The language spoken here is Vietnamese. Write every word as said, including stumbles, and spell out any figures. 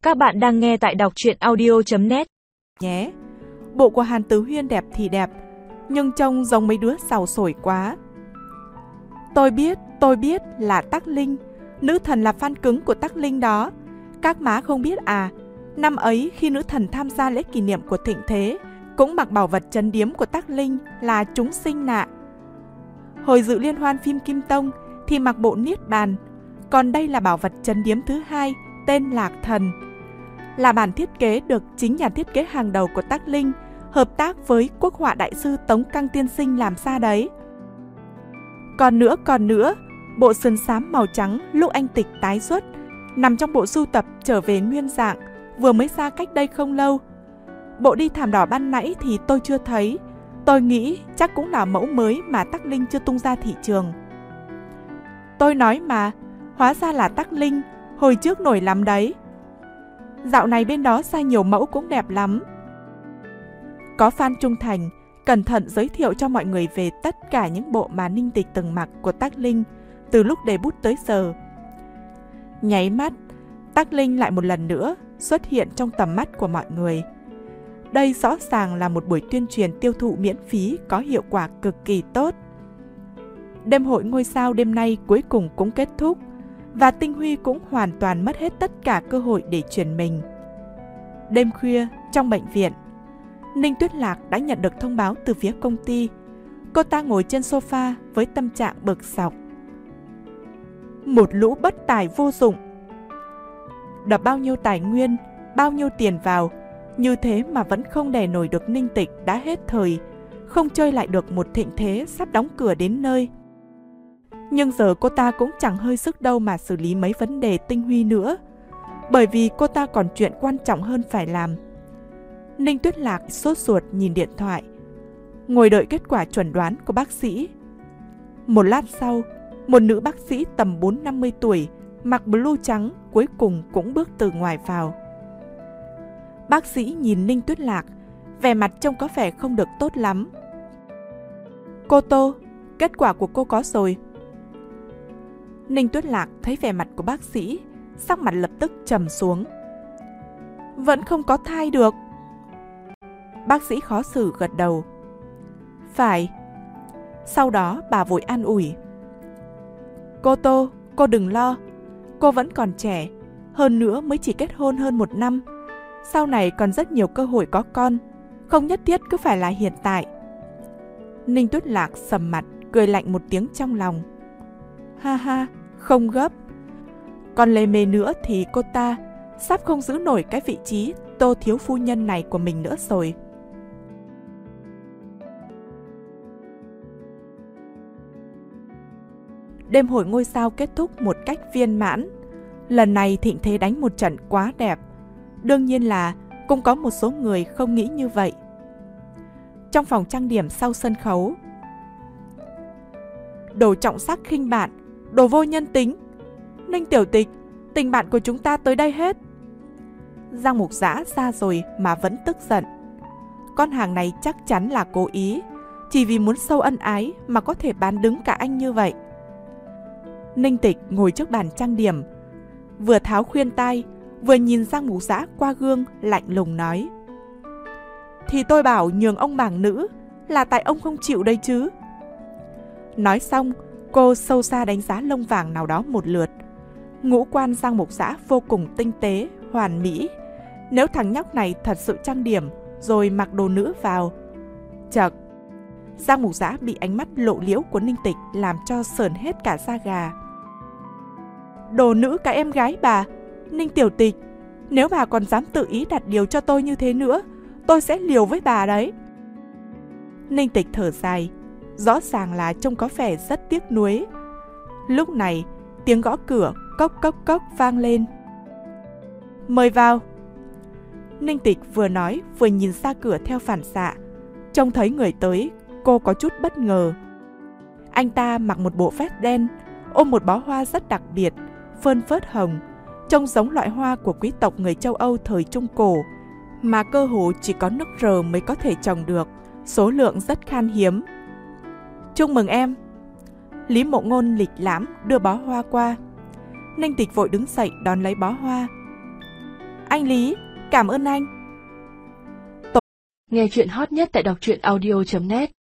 Các bạn đang nghe tại đọc truyện audio chấm net. Nhé, bộ của Hàn Tứ Huyên đẹp thì đẹp, nhưng trông giống mấy đứa xào sổi quá. Tôi biết, tôi biết là Tắc Linh, nữ thần là fan cứng của Tắc Linh đó. Các má không biết à, năm ấy khi nữ thần tham gia lễ kỷ niệm của thịnh thế, cũng mặc bảo vật trấn điếm của Tắc Linh là chúng sinh nạ. Hồi dự liên hoan phim Kim Tông thì mặc bộ Niết Bàn, còn đây là bảo vật trấn điếm thứ hai tên Lạc Thần. Là bản thiết kế được chính nhà thiết kế hàng đầu của Tắc Linh hợp tác với quốc họa đại sư Tống Căng Tiên Sinh làm ra đấy. Còn nữa, còn nữa, bộ sườn xám màu trắng lúc anh Tịch tái xuất, nằm trong bộ sưu tập Trở về nguyên dạng, vừa mới ra cách đây không lâu. Bộ đi thảm đỏ ban nãy thì tôi chưa thấy, tôi nghĩ chắc cũng là mẫu mới mà Tắc Linh chưa tung ra thị trường. Tôi nói mà, hóa ra là Tắc Linh, hồi trước nổi lắm đấy. Dạo này bên đó ra nhiều mẫu cũng đẹp lắm. Có fan trung thành, cẩn thận giới thiệu cho mọi người về tất cả những bộ mà Ninh Tịch từng mặc của Tắc Linh từ lúc debut tới giờ. Nháy mắt, Tắc Linh lại một lần nữa xuất hiện trong tầm mắt của mọi người. Đây rõ ràng là một buổi tuyên truyền tiêu thụ miễn phí có hiệu quả cực kỳ tốt. Đêm hội ngôi sao đêm nay cuối cùng cũng kết thúc, và Tinh Huy cũng hoàn toàn mất hết tất cả cơ hội để truyền mình. Đêm khuya, trong bệnh viện, Ninh Tuyết Lạc đã nhận được thông báo từ phía công ty. Cô ta ngồi trên sofa với tâm trạng bực dọc. Một lũ bất tài vô dụng. Đập bao nhiêu tài nguyên, bao nhiêu tiền vào, như thế mà vẫn không đè nổi được Ninh Tịch đã hết thời, không chơi lại được một thịnh thế sắp đóng cửa đến nơi. Nhưng giờ cô ta cũng chẳng hơi sức đâu mà xử lý mấy vấn đề Tinh Huy nữa, bởi vì cô ta còn chuyện quan trọng hơn phải làm. Ninh Tuyết Lạc sốt ruột nhìn điện thoại, ngồi đợi kết quả chuẩn đoán của bác sĩ. Một lát sau, một nữ bác sĩ tầm bốn năm mươi tuổi, mặc blue trắng cuối cùng cũng bước từ ngoài vào. Bác sĩ nhìn Ninh Tuyết Lạc, vẻ mặt trông có vẻ không được tốt lắm. Cô Tô, kết quả của cô có rồi. Ninh Tuyết Lạc thấy vẻ mặt của bác sĩ, sắc mặt lập tức trầm xuống. Vẫn không có thai được. Bác sĩ khó xử gật đầu. Phải. Sau đó bà vội an ủi. Cô Tô, cô đừng lo. Cô vẫn còn trẻ, hơn nữa mới chỉ kết hôn hơn một năm. Sau này còn rất nhiều cơ hội có con, không nhất thiết cứ phải là hiện tại. Ninh Tuyết Lạc sầm mặt, cười lạnh một tiếng trong lòng. Ha ha, không gấp. Còn lề mề nữa thì cô ta sắp không giữ nổi cái vị trí Tô thiếu phu nhân này của mình nữa rồi. Đêm hội ngôi sao kết thúc một cách viên mãn. Lần này thịnh thế đánh một trận quá đẹp. Đương nhiên là cũng có một số người không nghĩ như vậy. Trong phòng trang điểm sau sân khấu, đồ trọng sắc khinh bạn, đồ vô nhân tính. Ninh Tiểu Tịch, tình bạn của chúng ta tới đây hết. Giang Mục Dã ra rồi mà vẫn tức giận. Con hàng này chắc chắn là cố ý, chỉ vì muốn sâu ân ái mà có thể bán đứng cả anh như vậy. Ninh Tịch ngồi trước bàn trang điểm, vừa tháo khuyên tai, vừa nhìn Giang Mục Dã qua gương, lạnh lùng nói. Thì tôi bảo nhường ông bảng nữ, là tại ông không chịu đây chứ. Nói xong, cô sâu xa đánh giá lông vàng nào đó một lượt. Ngũ quan Giang Mục Dã vô cùng tinh tế, hoàn mỹ. Nếu thằng nhóc này thật sự trang điểm rồi mặc đồ nữ vào. Chật, Giang Mục Dã bị ánh mắt lộ liễu của Ninh Tịch làm cho sởn hết cả da gà. Đồ nữ cái em gái bà, Ninh Tiểu Tịch, nếu bà còn dám tự ý đặt điều cho tôi như thế nữa, tôi sẽ liều với bà đấy. Ninh Tịch thở dài, rõ ràng là trông có vẻ rất tiếc nuối. Lúc này, tiếng gõ cửa cốc cốc cốc vang lên. Mời vào. Ninh Tịch vừa nói vừa nhìn ra cửa theo phản xạ. Trông thấy người tới, cô có chút bất ngờ. Anh ta mặc một bộ vest đen, ôm một bó hoa rất đặc biệt, phơn phớt hồng, trông giống loại hoa của quý tộc người châu Âu thời Trung Cổ, mà cơ hồ chỉ có nước R mới có thể trồng được, số lượng rất khan hiếm. Chúc mừng em. Lý Mộ Ngôn lịch lãm đưa bó hoa qua. Ninh Tịch vội đứng dậy đón lấy bó hoa. Anh Lý, cảm ơn anh. Nghe chuyện hot nhất tại đọc truyện audio chấm net.